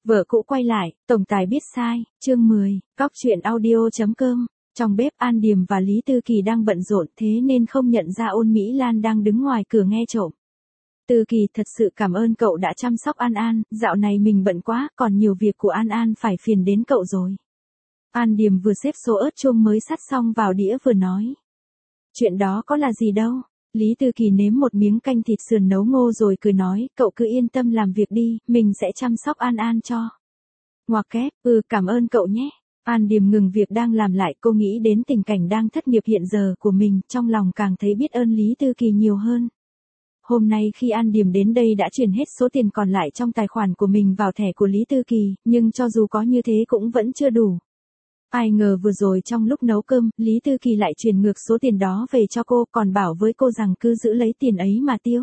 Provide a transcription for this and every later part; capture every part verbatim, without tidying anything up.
Vợ cũ quay lại, tổng tài biết sai, chương mười, cóc truyện audio.com. Trong bếp An Điềm và Lý Tư Kỳ đang bận rộn thế nên không nhận ra Ôn Mỹ Lan đang đứng ngoài cửa nghe trộm. Tư Kỳ thật sự cảm ơn cậu đã chăm sóc An An, dạo này mình bận quá, còn nhiều việc của An An phải phiền đến cậu rồi. An Điềm vừa xếp số ớt chuông mới sắt xong vào đĩa vừa nói. Chuyện đó có là gì đâu. Lý Tư Kỳ nếm một miếng canh thịt sườn nấu ngô rồi cười nói, cậu cứ yên tâm làm việc đi, mình sẽ chăm sóc An An cho. Ngoặc kép, ừ cảm ơn cậu nhé. An Điềm ngừng việc đang làm lại, cô nghĩ đến tình cảnh đang thất nghiệp hiện giờ của mình, trong lòng càng thấy biết ơn Lý Tư Kỳ nhiều hơn. Hôm nay khi An Điềm đến đây đã chuyển hết số tiền còn lại trong tài khoản của mình vào thẻ của Lý Tư Kỳ, nhưng cho dù có như thế cũng vẫn chưa đủ. Ai ngờ vừa rồi trong lúc nấu cơm, Lý Tư Kỳ lại chuyển ngược số tiền đó về cho cô, còn bảo với cô rằng cứ giữ lấy tiền ấy mà tiêu.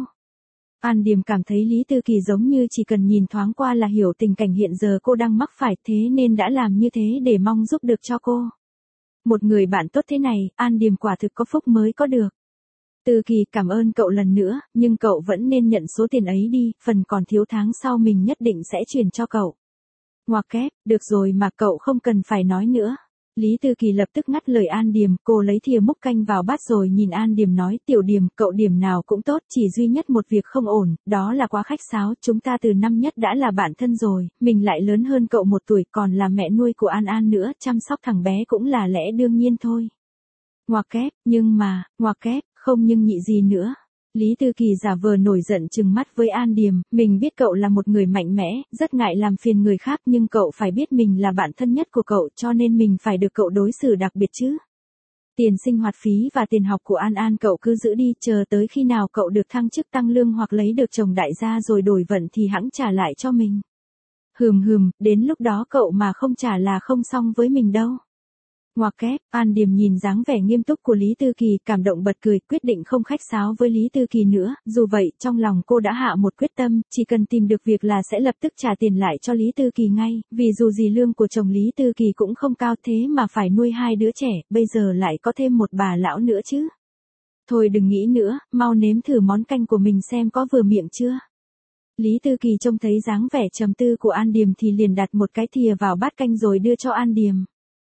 An Điềm cảm thấy Lý Tư Kỳ giống như chỉ cần nhìn thoáng qua là hiểu tình cảnh hiện giờ cô đang mắc phải, thế nên đã làm như thế để mong giúp được cho cô. Một người bạn tốt thế này, An Điềm quả thực có phúc mới có được. Tư Kỳ cảm ơn cậu lần nữa, nhưng cậu vẫn nên nhận số tiền ấy đi, phần còn thiếu tháng sau mình nhất định sẽ chuyển cho cậu. Ngoặc kép, được rồi mà cậu không cần phải nói nữa. Lý Tư Kỳ lập tức ngắt lời An Điềm, cô lấy thìa múc canh vào bát rồi nhìn An Điềm nói, tiểu Điềm, cậu điểm nào cũng tốt, chỉ duy nhất một việc không ổn, đó là quá khách sáo, chúng ta từ năm nhất đã là bạn thân rồi, mình lại lớn hơn cậu một tuổi, còn là mẹ nuôi của An An nữa, chăm sóc thằng bé cũng là lẽ đương nhiên thôi. Ngoặc kép, nhưng mà, ngoặc kép, không nhưng nhị gì nữa. Lý Tư Kỳ giả vờ nổi giận trừng mắt với An Điềm, mình biết cậu là một người mạnh mẽ, rất ngại làm phiền người khác nhưng cậu phải biết mình là bạn thân nhất của cậu cho nên mình phải được cậu đối xử đặc biệt chứ. Tiền sinh hoạt phí và tiền học của An An cậu cứ giữ đi, chờ tới khi nào cậu được thăng chức tăng lương hoặc lấy được chồng đại gia rồi đổi vận thì hẵng trả lại cho mình. Hừm hừm, đến lúc đó cậu mà không trả là không xong với mình đâu. Ngoặc kép, An Điềm nhìn dáng vẻ nghiêm túc của Lý Tư Kỳ, cảm động bật cười, quyết định không khách sáo với Lý Tư Kỳ nữa, dù vậy, trong lòng cô đã hạ một quyết tâm, chỉ cần tìm được việc là sẽ lập tức trả tiền lại cho Lý Tư Kỳ ngay, vì dù gì lương của chồng Lý Tư Kỳ cũng không cao thế mà phải nuôi hai đứa trẻ, bây giờ lại có thêm một bà lão nữa chứ. Thôi đừng nghĩ nữa, mau nếm thử món canh của mình xem có vừa miệng chưa. Lý Tư Kỳ trông thấy dáng vẻ trầm tư của An Điềm thì liền đặt một cái thìa vào bát canh rồi đưa cho An Điềm.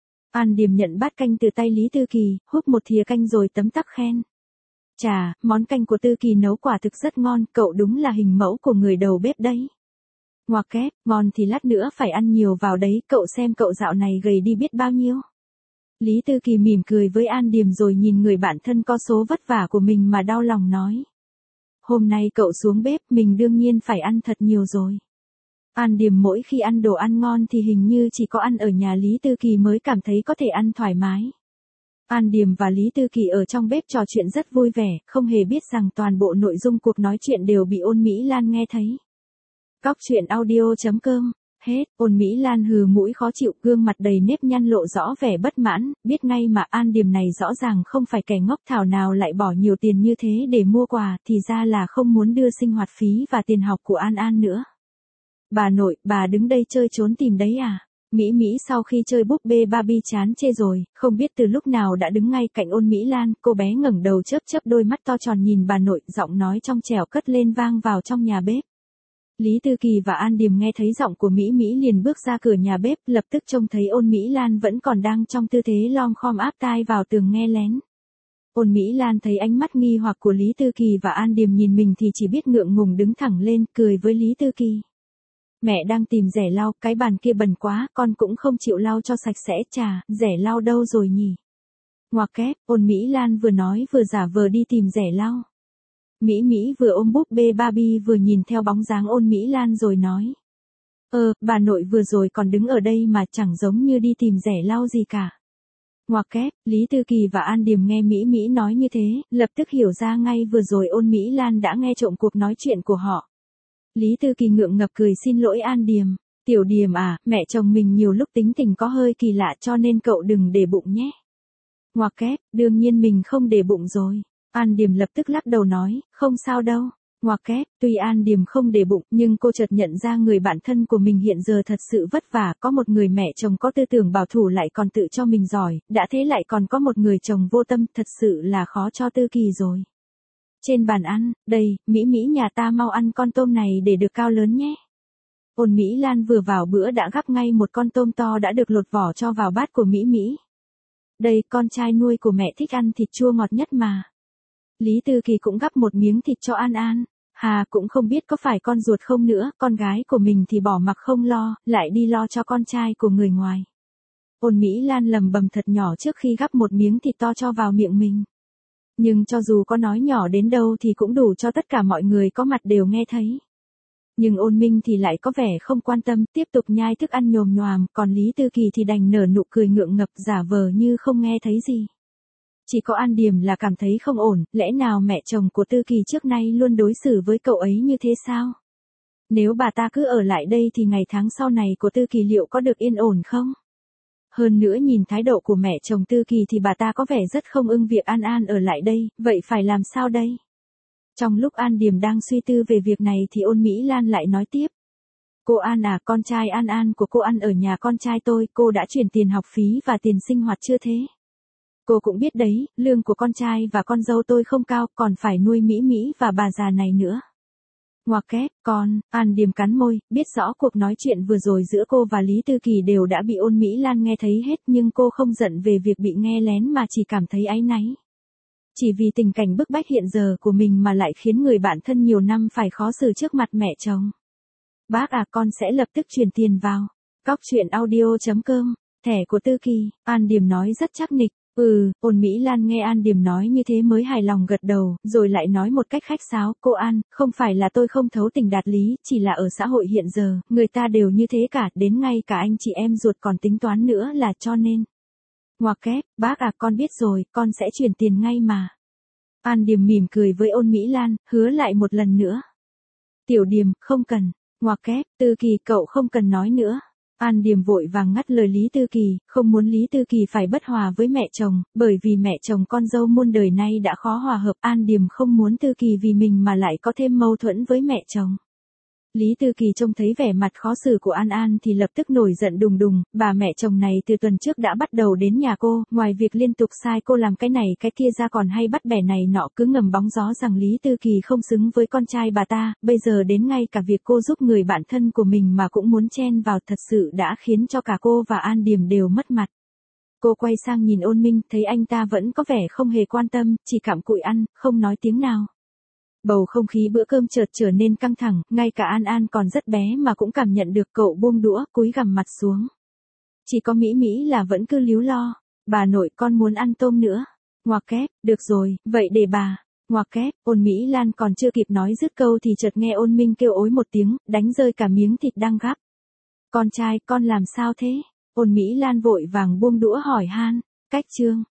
An Điềm nhận bát canh từ tay Lý Tư Kỳ, húp một thìa canh rồi tấm tắc khen. Chà, món canh của Tư Kỳ nấu quả thực rất ngon, cậu đúng là hình mẫu của người đầu bếp đấy. Ngoặc kép, ngon thì lát nữa phải ăn nhiều vào đấy, cậu xem cậu dạo này gầy đi biết bao nhiêu. Lý Tư Kỳ mỉm cười với An Điềm rồi nhìn người bạn thân có số vất vả của mình mà đau lòng nói. Hôm nay cậu xuống bếp, mình đương nhiên phải ăn thật nhiều rồi. An Điềm mỗi khi ăn đồ ăn ngon thì hình như chỉ có ăn ở nhà Lý Tư Kỳ mới cảm thấy có thể ăn thoải mái. An Điềm và Lý Tư Kỳ ở trong bếp trò chuyện rất vui vẻ, không hề biết rằng toàn bộ nội dung cuộc nói chuyện đều bị Ôn Mỹ Lan nghe thấy. Cóc truyện audio.com. Hết, Ôn Mỹ Lan hừ mũi khó chịu, gương mặt đầy nếp nhăn lộ rõ vẻ bất mãn, biết ngay mà An Điềm này rõ ràng không phải kẻ ngốc, thảo nào lại bỏ nhiều tiền như thế để mua quà, thì ra là không muốn đưa sinh hoạt phí và tiền học của An An nữa. Bà nội, bà đứng đây chơi trốn tìm đấy à? Mỹ Mỹ sau khi chơi búp bê Barbie chán chê rồi, không biết từ lúc nào đã đứng ngay cạnh Ôn Mỹ Lan, cô bé ngẩng đầu chớp chớp đôi mắt to tròn nhìn bà nội, giọng nói trong trẻo cất lên vang vào trong nhà bếp. Lý Tư Kỳ và An Điềm nghe thấy giọng của Mỹ Mỹ liền bước ra cửa nhà bếp, lập tức trông thấy Ôn Mỹ Lan vẫn còn đang trong tư thế lom khom áp tai vào tường nghe lén. Ôn Mỹ Lan thấy ánh mắt nghi hoặc của Lý Tư Kỳ và An Điềm nhìn mình thì chỉ biết ngượng ngùng đứng thẳng lên, cười với Lý Tư Kỳ. Mẹ đang tìm rẻ lau, cái bàn kia bẩn quá, con cũng không chịu lau cho sạch sẽ, chà, rẻ lau đâu rồi nhỉ? Ngoặc kép, Ôn Mỹ Lan vừa nói vừa giả vờ đi tìm rẻ lau. Mỹ Mỹ vừa ôm búp bê Barbie vừa nhìn theo bóng dáng Ôn Mỹ Lan rồi nói. Ờ, bà nội vừa rồi còn đứng ở đây mà chẳng giống như đi tìm rẻ lau gì cả. Ngoặc kép, Lý Tư Kỳ và An Điềm nghe Mỹ Mỹ nói như thế, lập tức hiểu ra ngay vừa rồi Ôn Mỹ Lan đã nghe trộm cuộc nói chuyện của họ. Lý Tư Kỳ ngượng ngập cười xin lỗi An Điềm. Tiểu Điềm à, mẹ chồng mình nhiều lúc tính tình có hơi kỳ lạ cho nên cậu đừng để bụng nhé. Ngoặc kép, đương nhiên mình không để bụng rồi. An Điềm lập tức lắc đầu nói, không sao đâu. Ngoặc kép, tuy An Điềm không để bụng nhưng cô chợt nhận ra người bạn thân của mình hiện giờ thật sự vất vả, có một người mẹ chồng có tư tưởng bảo thủ lại còn tự cho mình giỏi, đã thế lại còn có một người chồng vô tâm, thật sự là khó cho Tư Kỳ rồi. Trên bàn ăn, đây, Mỹ Mỹ nhà ta mau ăn con tôm này để được cao lớn nhé. Ôn Mỹ Lan vừa vào bữa đã gắp ngay một con tôm to đã được lột vỏ cho vào bát của Mỹ Mỹ. Đây, con trai nuôi của mẹ thích ăn thịt chua ngọt nhất mà. Lý Tư Kỳ cũng gắp một miếng thịt cho An An. Hà cũng không biết có phải con ruột không nữa, con gái của mình thì bỏ mặc không lo, lại đi lo cho con trai của người ngoài. Ôn Mỹ Lan lầm bầm thật nhỏ trước khi gắp một miếng thịt to cho vào miệng mình. Nhưng cho dù có nói nhỏ đến đâu thì cũng đủ cho tất cả mọi người có mặt đều nghe thấy. Nhưng Ôn Minh thì lại có vẻ không quan tâm, tiếp tục nhai thức ăn nhồm nhoàm, còn Lý Tư Kỳ thì đành nở nụ cười ngượng ngập giả vờ như không nghe thấy gì. Chỉ có An Điềm là cảm thấy không ổn, lẽ nào mẹ chồng của Tư Kỳ trước nay luôn đối xử với cậu ấy như thế sao? Nếu bà ta cứ ở lại đây thì ngày tháng sau này của Tư Kỳ liệu có được yên ổn không? Hơn nữa nhìn thái độ của mẹ chồng Tư Kỳ thì bà ta có vẻ rất không ưng việc An An ở lại đây, vậy phải làm sao đây? Trong lúc An Điềm đang suy tư về việc này thì Ôn Mỹ Lan lại nói tiếp. Cô An à, con trai An An của cô ăn ở nhà con trai tôi, cô đã chuyển tiền học phí và tiền sinh hoạt chưa thế? Cô cũng biết đấy, lương của con trai và con dâu tôi không cao, còn phải nuôi Mỹ Mỹ và bà già này nữa. Ngoặc kép, con, An Điềm cắn môi, biết rõ cuộc nói chuyện vừa rồi giữa cô và Lý Tư Kỳ đều đã bị Ôn Mỹ Lan nghe thấy hết nhưng cô không giận về việc bị nghe lén mà chỉ cảm thấy áy náy. Chỉ vì tình cảnh bức bách hiện giờ của mình mà lại khiến người bạn thân nhiều năm phải khó xử trước mặt mẹ chồng. Bác à, con sẽ lập tức chuyển tiền vào. Cóc truyện audio chấm com, thẻ của Tư Kỳ, An Điềm nói rất chắc nịch. Ừ, Ôn Mỹ Lan nghe An Điềm nói như thế mới hài lòng gật đầu, rồi lại nói một cách khách sáo, cô An, không phải là tôi không thấu tình đạt lý, chỉ là ở xã hội hiện giờ, người ta đều như thế cả, đến ngay cả anh chị em ruột còn tính toán nữa là cho nên. Ngoặc kép, bác à, con biết rồi, con sẽ chuyển tiền ngay mà. An Điềm mỉm cười với Ôn Mỹ Lan, hứa lại một lần nữa. Tiểu Điềm, không cần. Ngoặc kép, Tư Kỳ, cậu không cần nói nữa. An Điềm vội vàng ngắt lời Lý Tư Kỳ, không muốn Lý Tư Kỳ phải bất hòa với mẹ chồng, bởi vì mẹ chồng con dâu muôn đời nay đã khó hòa hợp. An Điềm không muốn Tư Kỳ vì mình mà lại có thêm mâu thuẫn với mẹ chồng. Lý Tư Kỳ trông thấy vẻ mặt khó xử của An An thì lập tức nổi giận đùng đùng, bà mẹ chồng này từ tuần trước đã bắt đầu đến nhà cô, ngoài việc liên tục sai cô làm cái này cái kia ra còn hay bắt bẻ này nọ, cứ ngầm bóng gió rằng Lý Tư Kỳ không xứng với con trai bà ta, bây giờ đến ngay cả việc cô giúp người bạn thân của mình mà cũng muốn chen vào, thật sự đã khiến cho cả cô và An Điềm đều mất mặt. Cô quay sang nhìn Ôn Minh, thấy anh ta vẫn có vẻ không hề quan tâm, chỉ cặm cụi ăn, không nói tiếng nào. Bầu không khí bữa cơm chợt trở nên căng thẳng, ngay cả An An còn rất bé mà cũng cảm nhận được, cậu buông đũa, cúi gằm mặt xuống. Chỉ có Mỹ Mỹ là vẫn cứ líu lo, bà nội con muốn ăn tôm nữa. Ngoặc kép, được rồi, vậy để bà. Ngoặc kép, Ôn Mỹ Lan còn chưa kịp nói dứt câu thì chợt nghe Ôn Minh kêu ối một tiếng, đánh rơi cả miếng thịt đang gắp. Con trai, con làm sao thế? Ôn Mỹ Lan vội vàng buông đũa hỏi han, cách chương.